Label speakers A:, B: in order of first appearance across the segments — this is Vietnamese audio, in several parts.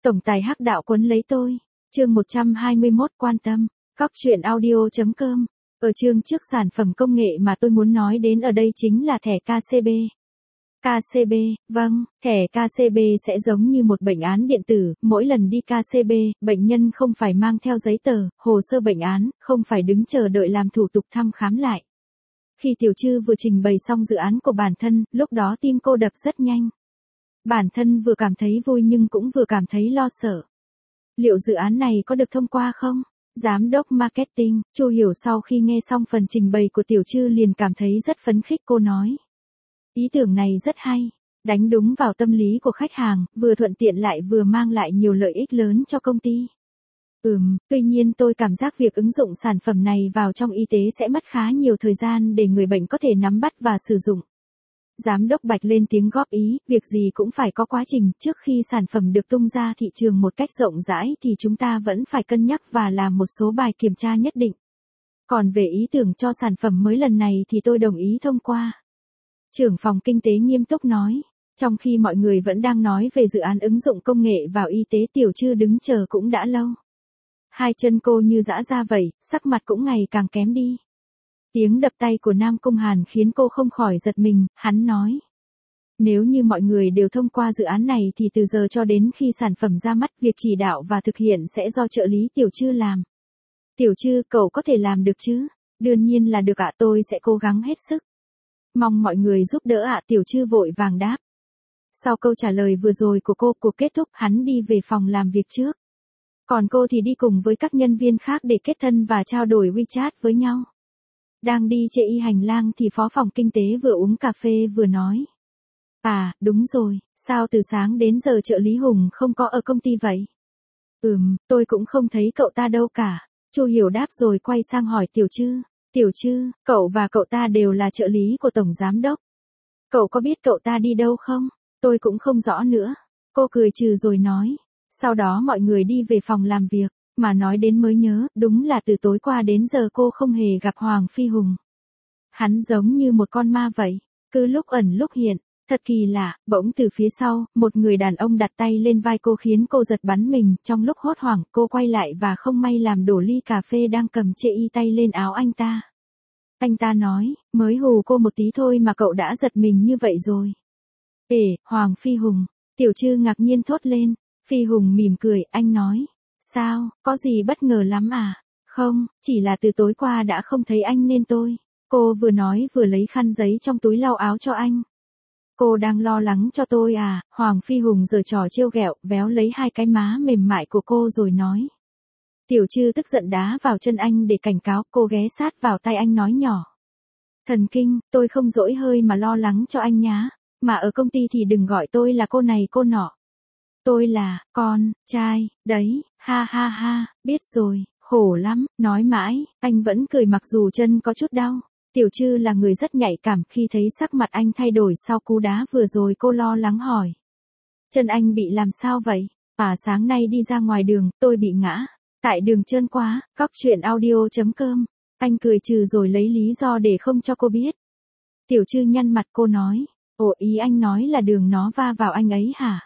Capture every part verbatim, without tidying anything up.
A: Tổng tài hắc đạo quấn lấy tôi. Chương một trăm hai mươi mốt quan tâm. Cóc truyện audio chấm com. Ở chương trước sản phẩm công nghệ mà tôi muốn nói đến ở đây chính là thẻ ca xê bê. ca xê bê, vâng, thẻ ca xê bê sẽ giống như một bệnh án điện tử, mỗi lần đi ca xê bê, bệnh nhân không phải mang theo giấy tờ, hồ sơ bệnh án, không phải đứng chờ đợi làm thủ tục thăm khám lại. Khi Tiểu Trư vừa trình bày xong dự án của bản thân, lúc đó tim cô đập rất nhanh. Bản thân vừa cảm thấy vui nhưng cũng vừa cảm thấy lo sợ. Liệu dự án này có được thông qua không? Giám đốc marketing, Chu Hiểu sau khi nghe xong phần trình bày của Tiểu Trư liền cảm thấy rất phấn khích. Cô nói. Ý tưởng này rất hay, đánh đúng vào tâm lý của khách hàng, vừa thuận tiện lại vừa mang lại nhiều lợi ích lớn cho công ty. Ừm, tuy nhiên tôi cảm giác việc ứng dụng sản phẩm này vào trong y tế sẽ mất khá nhiều thời gian để người bệnh có thể nắm bắt và sử dụng. Giám đốc Bạch lên tiếng góp ý, việc gì cũng phải có quá trình, trước khi sản phẩm được tung ra thị trường một cách rộng rãi thì chúng ta vẫn phải cân nhắc và làm một số bài kiểm tra nhất định. Còn về ý tưởng cho sản phẩm mới lần này thì tôi đồng ý thông qua. Trưởng phòng kinh tế nghiêm túc nói, trong khi mọi người vẫn đang nói về dự án ứng dụng công nghệ vào y tế, Tiểu Trư đứng chờ cũng đã lâu. Hai chân cô như giã ra vậy, sắc mặt cũng ngày càng kém đi. Tiếng đập tay của Nam Cung Hàn khiến cô không khỏi giật mình, hắn nói. Nếu như mọi người đều thông qua dự án này thì từ giờ cho đến khi sản phẩm ra mắt, việc chỉ đạo và thực hiện sẽ do trợ lý Tiểu Trư làm. Tiểu Trư, cậu có thể làm được chứ? Đương nhiên là được ạ, tôi sẽ cố gắng hết sức. Mong mọi người giúp đỡ ạ, Tiểu Trư vội vàng đáp. Sau câu trả lời vừa rồi của cô, cuộc kết thúc, hắn đi về phòng làm việc trước. Còn cô thì đi cùng với các nhân viên khác để kết thân và trao đổi WeChat với nhau. Đang đi trên y hành lang thì phó phòng kinh tế vừa uống cà phê vừa nói. À, đúng rồi, sao từ sáng đến giờ trợ lý Hùng không có ở công ty vậy? Ừm, tôi cũng không thấy cậu ta đâu cả. Chu Hiểu đáp rồi quay sang hỏi Tiểu Trư. Tiểu Trư, cậu và cậu ta đều là trợ lý của Tổng Giám Đốc. Cậu có biết cậu ta đi đâu không? Tôi cũng không rõ nữa. Cô cười trừ rồi nói. Sau đó mọi người đi về phòng làm việc. Mà nói đến mới nhớ, đúng là từ tối qua đến giờ cô không hề gặp Hoàng Phi Hùng. Hắn giống như một con ma vậy, cứ lúc ẩn lúc hiện, thật kỳ lạ. Bỗng từ phía sau, một người đàn ông đặt tay lên vai cô khiến cô giật bắn mình. Trong lúc hốt hoảng, cô quay lại và không may làm đổ ly cà phê đang cầm chê y tay lên áo anh ta. Anh ta nói, mới hù cô một tí thôi mà cậu đã giật mình như vậy rồi. Ê, Hoàng Phi Hùng, Tiểu Trư ngạc nhiên thốt lên. Phi Hùng mỉm cười, anh nói. Sao, có gì bất ngờ lắm à? Không, chỉ là từ tối qua đã không thấy anh nên tôi. Cô vừa nói vừa lấy khăn giấy trong túi lau áo cho anh. Cô đang lo lắng cho tôi à? Hoàng Phi Hùng giở trò trêu ghẹo, véo lấy hai cái má mềm mại của cô rồi nói. Tiểu Trư tức giận đá vào chân anh để cảnh cáo, cô ghé sát vào tay anh nói nhỏ. Thần kinh, tôi không dỗi hơi mà lo lắng cho anh nhá. Mà ở công ty thì đừng gọi tôi là cô này cô nọ. Tôi là, con, trai, đấy, ha ha ha, biết rồi, khổ lắm, nói mãi, anh vẫn cười mặc dù chân có chút đau. Tiểu Trư là người rất nhạy cảm, khi thấy sắc mặt anh thay đổi sau cú đá vừa rồi cô lo lắng hỏi. Chân anh bị làm sao vậy? À, sáng nay đi ra ngoài đường, tôi bị ngã. Tại đường trơn quá, cóc truyện audio chấm com. Anh cười trừ rồi lấy lý do để không cho cô biết. Tiểu Trư nhăn mặt, cô nói. Ồ, ý anh nói là đường nó va vào anh ấy hả?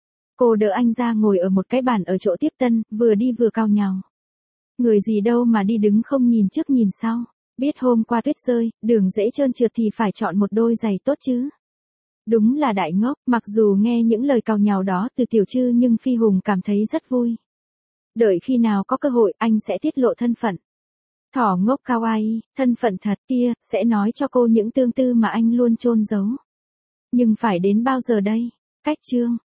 A: Cô đỡ anh ra ngồi ở một cái bàn ở chỗ tiếp tân, vừa đi vừa cau nhàu. Người gì đâu mà đi đứng không nhìn trước nhìn sau. Biết hôm qua tuyết rơi, đường dễ trơn trượt thì phải chọn một đôi giày tốt chứ. Đúng là đại ngốc, mặc dù nghe những lời cau nhàu đó từ Tiểu Trư nhưng Phi Hùng cảm thấy rất vui. Đợi khi nào có cơ hội anh sẽ tiết lộ thân phận. Thỏ ngốc kawaii, thân phận thật kia, sẽ nói cho cô những tương tư mà anh luôn chôn giấu. Nhưng phải đến bao giờ đây? Cách chương.